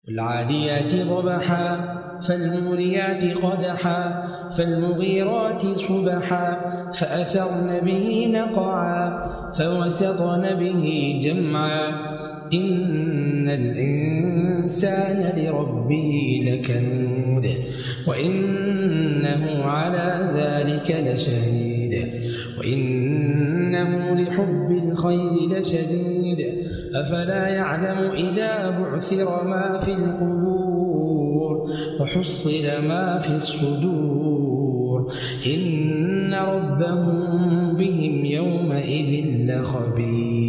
والعاديات ضبحا فالموريات قدحا فالمغيرات صبحا فأثرن به نقعا فوسطن به جمعا إن الإنسان لربه لكنود وإنه على ذلك لشهيد وإنه لحب الخير لشديد أفلا يعلم إذا بعثر ما في القبور وحصل ما في الصدور إن ربهم بهم يومئذ لخبير.